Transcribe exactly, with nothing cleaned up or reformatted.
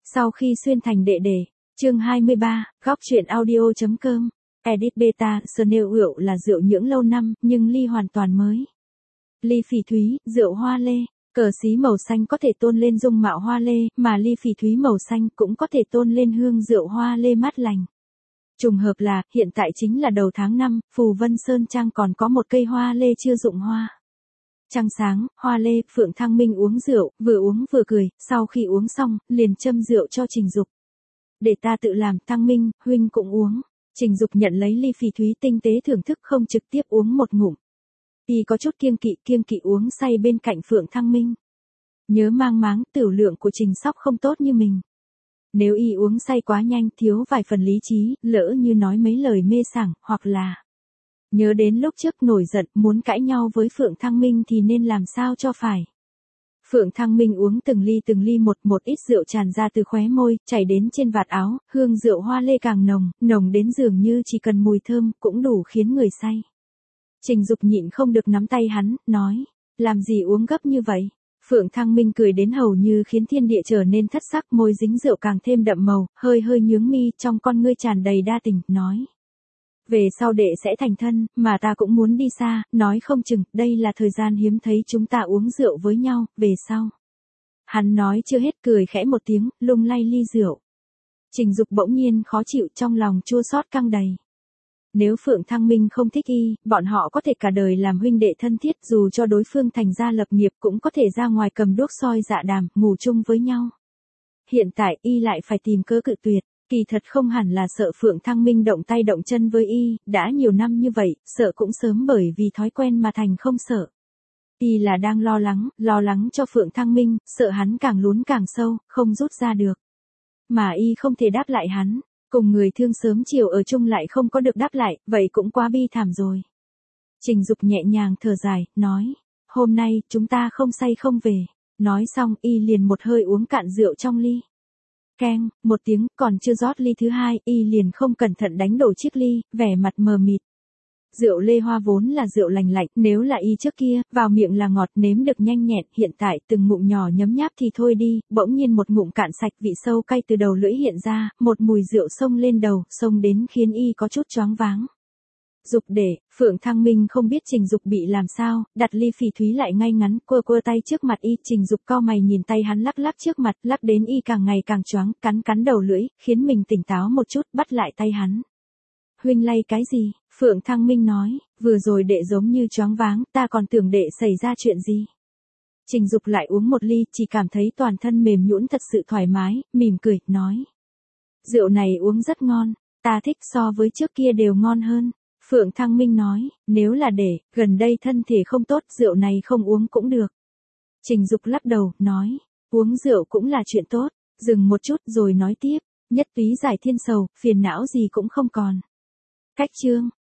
Sau khi xuyên thành đệ đệ, chương hai mươi ba, góc truyện audio.com, edit beta, Chanel rượu là rượu nhưỡng lâu năm, nhưng ly hoàn toàn mới. Ly phỉ thúy, rượu hoa lê, cờ xí màu xanh có thể tôn lên dung mạo hoa lê, mà ly phỉ thúy màu xanh cũng có thể tôn lên hương rượu hoa lê mát lành. Trùng hợp là, hiện tại chính là đầu tháng năm, Phù Vân Sơn Trang còn có một cây hoa lê chưa rụng hoa. Trăng sáng, hoa lê, Phượng Thăng Minh uống rượu, vừa uống vừa cười, sau khi uống xong, liền châm rượu cho Trình Dục. Để ta tự làm, Thăng Minh, huynh cũng uống. Trình Dục nhận lấy ly phỉ thúy tinh tế thưởng thức, không trực tiếp uống một ngụm. Y có chút kiêng kỵ, kiêng kỵ uống say bên cạnh Phượng Thăng Minh. Nhớ mang máng, tửu lượng của Trình Sóc không tốt như mình. Nếu y uống say quá nhanh, thiếu vài phần lý trí, lỡ như nói mấy lời mê sảng, hoặc là nhớ đến lúc trước nổi giận, muốn cãi nhau với Phượng Thăng Minh thì nên làm sao cho phải. Phượng Thăng Minh uống từng ly từng ly, một một ít rượu tràn ra từ khóe môi, chảy đến trên vạt áo, hương rượu hoa lê càng nồng, nồng đến dường như chỉ cần mùi thơm cũng đủ khiến người say. Trình Dục nhịn không được nắm tay hắn, nói, làm gì uống gấp như vậy? Phượng Thăng Minh cười đến hầu như khiến thiên địa trở nên thất sắc, môi dính rượu càng thêm đậm màu, hơi hơi nhướng mi, trong con ngươi tràn đầy đa tình, nói. Về sau đệ sẽ thành thân, mà ta cũng muốn đi xa, nói không chừng, đây là thời gian hiếm thấy chúng ta uống rượu với nhau, về sau. Hắn nói chưa hết, cười khẽ một tiếng, lung lay ly rượu. Trình Dục bỗng nhiên khó chịu, trong lòng chua xót căng đầy. Nếu Phượng Thăng Minh không thích y, bọn họ có thể cả đời làm huynh đệ thân thiết, dù cho đối phương thành gia lập nghiệp cũng có thể ra ngoài cầm đuốc soi dạ đàm, ngủ chung với nhau. Hiện tại y lại phải tìm cớ cự tuyệt, kỳ thật không hẳn là sợ Phượng Thăng Minh động tay động chân với y, đã nhiều năm như vậy, sợ cũng sớm bởi vì thói quen mà thành không sợ. Y là đang lo lắng, lo lắng cho Phượng Thăng Minh, sợ hắn càng lún càng sâu, không rút ra được. Mà y không thể đáp lại hắn. Cùng người thương sớm chiều ở chung lại không có được đáp lại, vậy cũng quá bi thảm rồi. Trình Dục nhẹ nhàng thở dài, nói, hôm nay, chúng ta không say không về. Nói xong, y liền một hơi uống cạn rượu trong ly. Keng, một tiếng, còn chưa rót ly thứ hai, y liền không cẩn thận đánh đổ chiếc ly, vẻ mặt mờ mịt. Rượu lê hoa vốn là rượu lành lạnh, nếu là y trước kia, vào miệng là ngọt, nếm được nhanh nhẹn, hiện tại từng ngụm nhỏ nhấm nháp thì thôi đi, bỗng nhiên một ngụm cạn sạch, vị sâu cay từ đầu lưỡi hiện ra, một mùi rượu xông lên đầu, xông đến khiến y có chút choáng váng. Dục để, Phượng Thăng Minh không biết Trình Dục bị làm sao, đặt ly phỉ thúy lại ngay ngắn, quơ quơ tay trước mặt y, Trình Dục cau mày nhìn tay hắn lắc lắc trước mặt, lắc đến y càng ngày càng choáng, cắn cắn đầu lưỡi, khiến mình tỉnh táo một chút, bắt lại tay hắn. Huynh lay cái gì? Phượng Thăng Minh nói, vừa rồi đệ giống như choáng váng, ta còn tưởng đệ xảy ra chuyện gì. Trình Dục lại uống một ly, chỉ cảm thấy toàn thân mềm nhũn thật sự thoải mái, mỉm cười, nói. Rượu này uống rất ngon, ta thích, so với trước kia đều ngon hơn. Phượng Thăng Minh nói, nếu là đệ, gần đây thân thể không tốt, rượu này không uống cũng được. Trình Dục lắc đầu, nói, uống rượu cũng là chuyện tốt, dừng một chút rồi nói tiếp, nhất túy giải thiên sầu, phiền não gì cũng không còn. Cách chương.